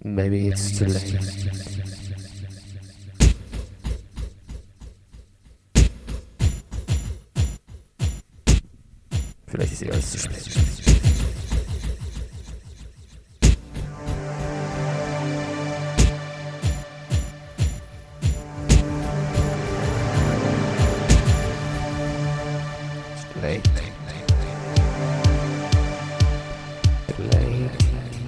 Maybe it's too late. Vielleicht ist alles zu spät. Late. Late.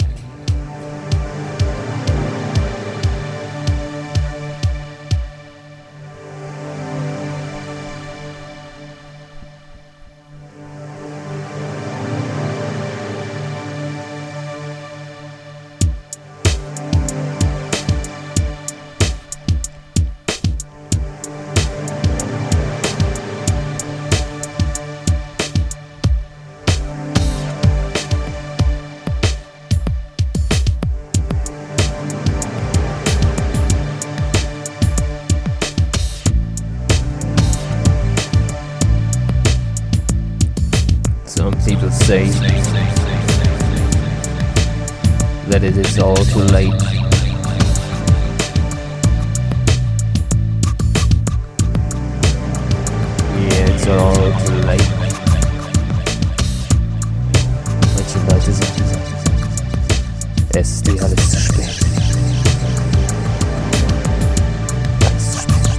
Some people say that it is all too late. Yeah, it's all too late. Manche Leute sagen, es ist dir alles zu spät. Ganz zu spät.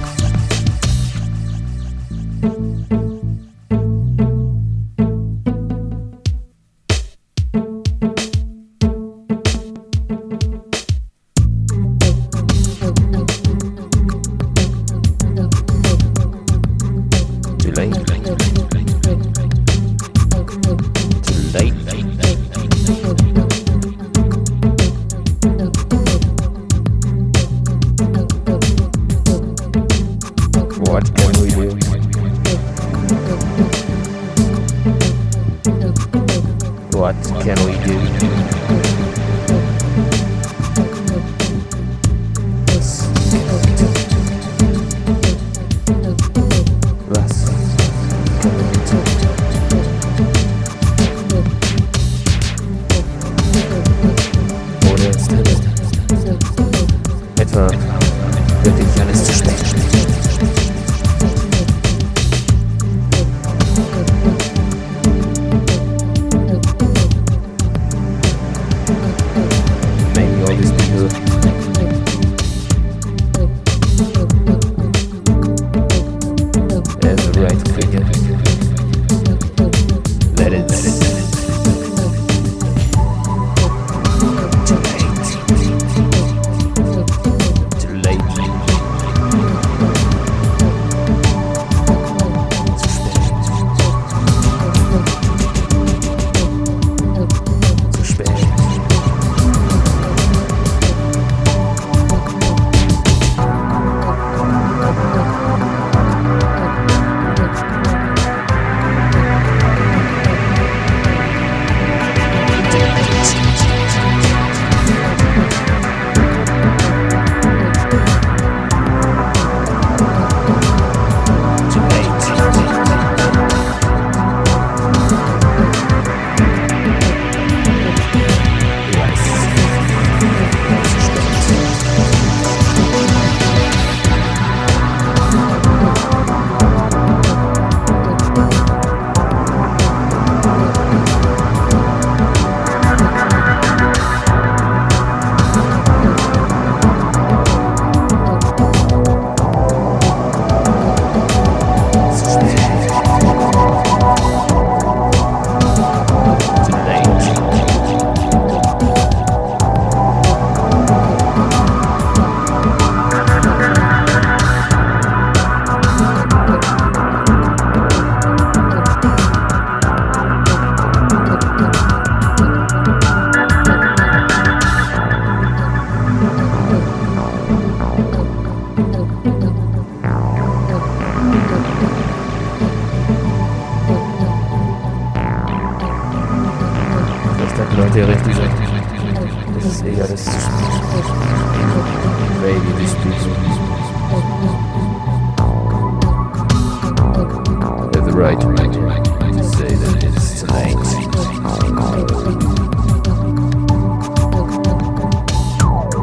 What can we do? What can we do? Was können wir tun? Oder ist etwa wirklich alles zu spät? Maybe all these people have the right to figure that it's too late. Too late. Zu spät. Zu spät. Leute richtig sagen. Das ist egal, das ist zu spät. Baby, this people have the right to say that it's too late.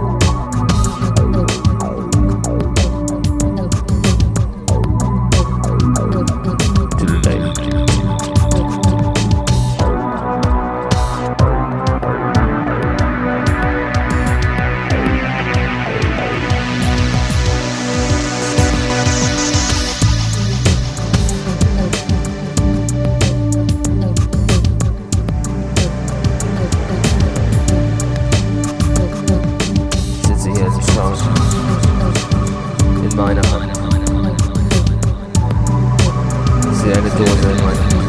Ich sehe eine Dose in meinem.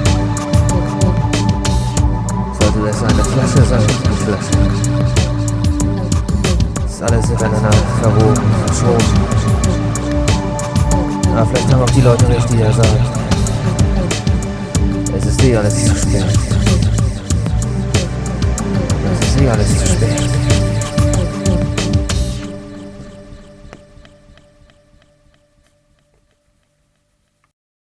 Sollte das eine Flasche sein? Die Flasche. Ist alles miteinander verwoben, verschoben. Aber vielleicht haben auch die Leute recht, die er sagt. Es ist alles zu spät. Es ist alles zu spät.